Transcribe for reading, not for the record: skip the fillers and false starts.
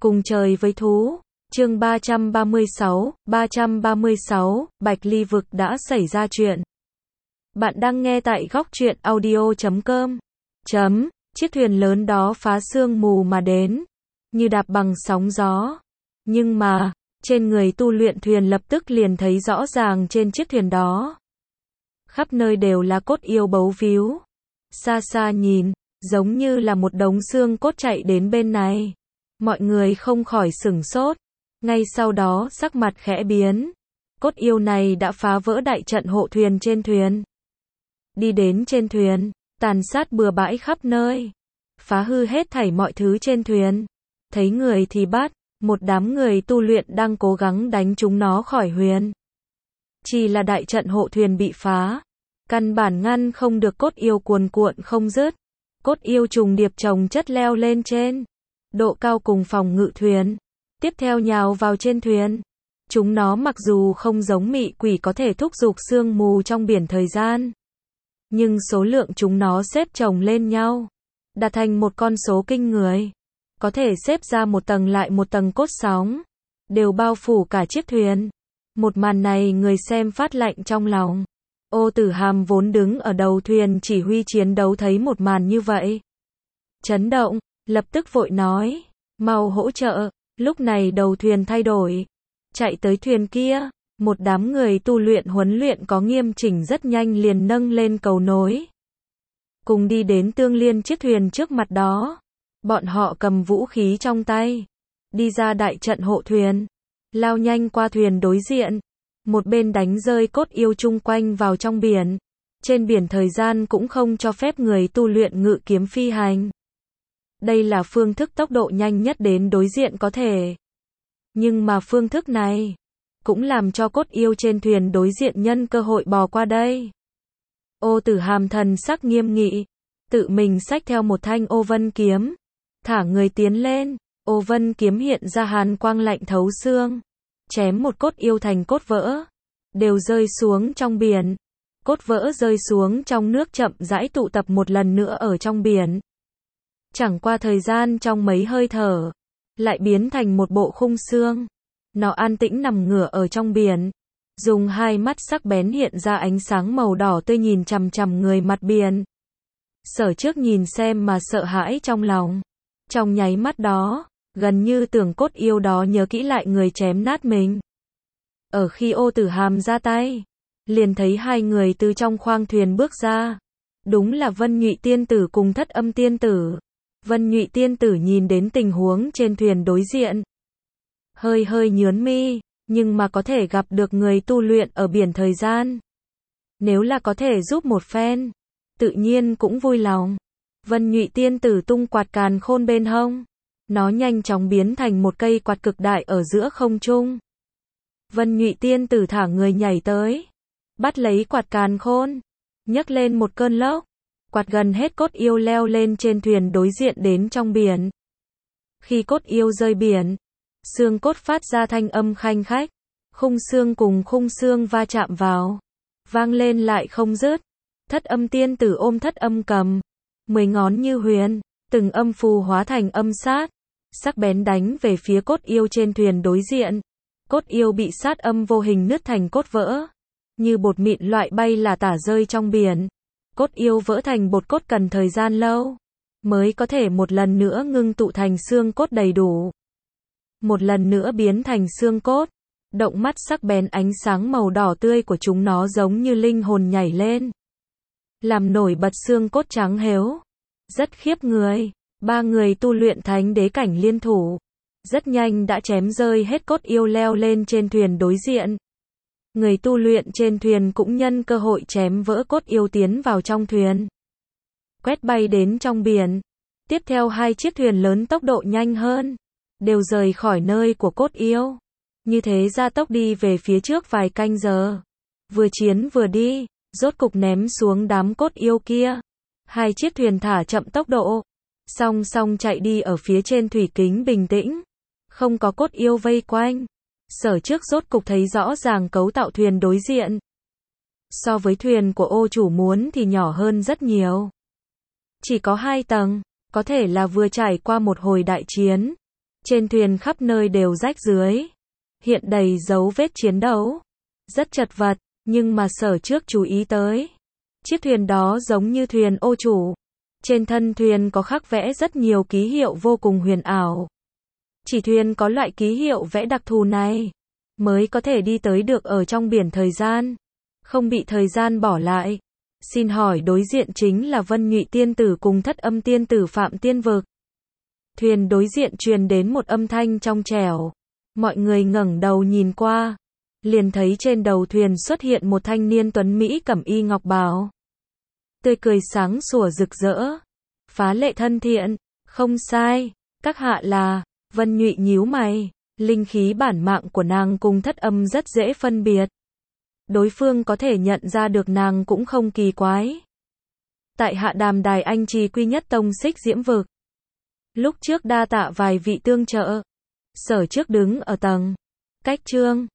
Cùng trời với thú. Chương 336, Bạch Ly vực đã xảy ra chuyện. Bạn đang nghe tại góc truyện audio.com. Chiếc thuyền lớn đó phá sương mù mà đến, như đạp bằng sóng gió. Nhưng mà, trên người tu luyện thuyền lập tức liền thấy rõ ràng trên chiếc thuyền đó. Khắp nơi đều là cốt yêu bấu víu. Xa xa nhìn, giống như là một đống xương cốt chạy đến bên này. Mọi người không khỏi sửng sốt. Ngay sau đó sắc mặt khẽ biến. Cốt yêu này đã phá vỡ đại trận hộ thuyền trên thuyền. Đi đến trên thuyền, tàn sát bừa bãi khắp nơi. Phá hư hết thảy mọi thứ trên thuyền. Thấy người thì bắt, một đám người tu luyện đang cố gắng đánh chúng nó khỏi huyền. Chỉ là đại trận hộ thuyền bị phá. Căn bản ngăn không được cốt yêu cuồn cuộn không dứt. Cốt yêu trùng điệp chồng chất leo lên trên. Độ cao cùng phòng ngự thuyền. Tiếp theo nhào vào trên thuyền. Chúng nó mặc dù không giống mị quỷ có thể thúc giục sương mù trong biển thời gian. Nhưng số lượng chúng nó xếp chồng lên nhau. Đạt thành một con số kinh người. Có thể xếp ra một tầng lại một tầng cốt sóng. Đều bao phủ cả chiếc thuyền. Một màn này người xem phát lạnh trong lòng. Ô Tử Hàm vốn đứng ở đầu thuyền chỉ huy chiến đấu thấy một màn như vậy. Chấn động, lập tức vội nói. Mau hỗ trợ. Lúc này đầu thuyền thay đổi. Chạy tới thuyền kia. Một đám người tu luyện huấn luyện có nghiêm chỉnh rất nhanh liền nâng lên cầu nối. Cùng đi đến tương liên chiếc thuyền trước mặt đó. Bọn họ cầm vũ khí trong tay. Đi ra đại trận hộ thuyền. Lao nhanh qua thuyền đối diện. Một bên đánh rơi cốt yêu chung quanh vào trong biển. Trên biển thời gian cũng không cho phép người tu luyện ngự kiếm phi hành. Đây là phương thức tốc độ nhanh nhất đến đối diện có thể. Nhưng mà phương thức này cũng làm cho cốt yêu trên thuyền đối diện nhân cơ hội bò qua đây. Ô Tử Hàm thần sắc nghiêm nghị, tự mình xách theo một thanh ô vân kiếm, thả người tiến lên. Ô vân kiếm hiện ra hàn quang lạnh thấu xương, chém một cốt yêu thành cốt vỡ, đều rơi xuống trong biển. Cốt vỡ rơi xuống trong nước chậm rãi tụ tập một lần nữa ở trong biển. Chẳng qua thời gian trong mấy hơi thở, lại biến thành một bộ khung xương. Nó an tĩnh nằm ngửa ở trong biển, dùng hai mắt sắc bén hiện ra ánh sáng màu đỏ tươi nhìn chằm chằm người mặt biển. Sở Trước nhìn xem mà sợ hãi trong lòng. Trong nháy mắt đó, gần như tưởng cốt yêu đó nhớ kỹ lại người chém nát mình. Ở khi Ô Tử Hàm ra tay, liền thấy hai người từ trong khoang thuyền bước ra. Đúng là Vân Nhụy tiên tử cùng Thất Âm tiên tử. Vân Nhụy tiên tử nhìn đến tình huống trên thuyền đối diện. Hơi nhướng mi, nhưng mà có thể gặp được người tu luyện ở biển thời gian. Nếu là có thể giúp một phen, tự nhiên cũng vui lòng. Vân Nhụy tiên tử tung quạt càn khôn bên hông. Nó nhanh chóng biến thành một cây quạt cực đại ở giữa không trung. Vân Nhụy tiên tử thả người nhảy tới. Bắt lấy quạt càn khôn. Nhấc lên một cơn lốc. Quạt gần hết cốt yêu leo lên trên thuyền đối diện đến trong biển. Khi cốt yêu rơi biển, xương cốt phát ra thanh âm khanh khách. Khung xương cùng khung xương va chạm vào. Vang lên lại không dứt. Thất Âm tiên tử ôm Thất Âm cầm. 10 ngón như huyền. Từng âm phù hóa thành âm sát. Sắc bén đánh về phía cốt yêu trên thuyền đối diện. Cốt yêu bị sát âm vô hình nứt thành cốt vỡ. Như bột mịn loại bay là tả rơi trong biển. Cốt yêu vỡ thành bột cốt cần thời gian lâu. Mới có thể một lần nữa ngưng tụ thành xương cốt đầy đủ. Một lần nữa biến thành xương cốt. Động mắt sắc bén ánh sáng màu đỏ tươi của chúng nó giống như linh hồn nhảy lên. Làm nổi bật xương cốt trắng héo. Rất khiếp người. Ba người tu luyện thánh đế cảnh liên thủ. Rất nhanh đã chém rơi hết cốt yêu leo lên trên thuyền đối diện. Người tu luyện trên thuyền cũng nhân cơ hội chém vỡ cốt yêu tiến vào trong thuyền. Quét bay đến trong biển. Tiếp theo hai chiếc thuyền lớn tốc độ nhanh hơn. Đều rời khỏi nơi của cốt yêu. Như thế gia tốc đi về phía trước vài canh giờ. Vừa chiến vừa đi, rốt cục ném xuống đám cốt yêu kia. Hai chiếc thuyền thả chậm tốc độ. Song song chạy đi ở phía trên thủy kính bình tĩnh. Không có cốt yêu vây quanh. Sở Trước rốt cục thấy rõ ràng cấu tạo thuyền đối diện. So với thuyền của ô chủ muốn thì nhỏ hơn rất nhiều. Chỉ có 2 tầng, có thể là vừa trải qua một hồi đại chiến. Trên thuyền khắp nơi đều rách rưới, hiện đầy dấu vết chiến đấu. Rất chật vật, nhưng mà Sở trước chú ý tới. Chiếc thuyền đó giống như thuyền ô chủ. Trên thân thuyền có khắc vẽ rất nhiều ký hiệu vô cùng huyền ảo. Chỉ thuyền có loại ký hiệu vẽ đặc thù này, mới có thể đi tới được ở trong biển thời gian, không bị thời gian bỏ lại. Xin hỏi đối diện chính là Vân Nhụy tiên tử cùng Thất Âm tiên tử Phạm Tiên Vực. Thuyền đối diện truyền đến một âm thanh trong trẻo. Mọi người ngẩng đầu nhìn qua, liền thấy trên đầu thuyền xuất hiện một thanh niên tuấn Mỹ cẩm y ngọc bào. Tươi cười sáng sủa rực rỡ, phá lệ thân thiện. Không sai, các hạ là. Vân Nhụy nhíu mày, linh khí bản mạng của nàng cùng Thất Âm rất dễ phân biệt. Đối phương có thể nhận ra được nàng cũng không kỳ quái. Tại hạ Đàm Đài Anh Trì Quy Nhất Tông Xích Diễm Vực. Lúc trước đa tạ vài vị tương trợ. Sở trước đứng ở tầng cách trương,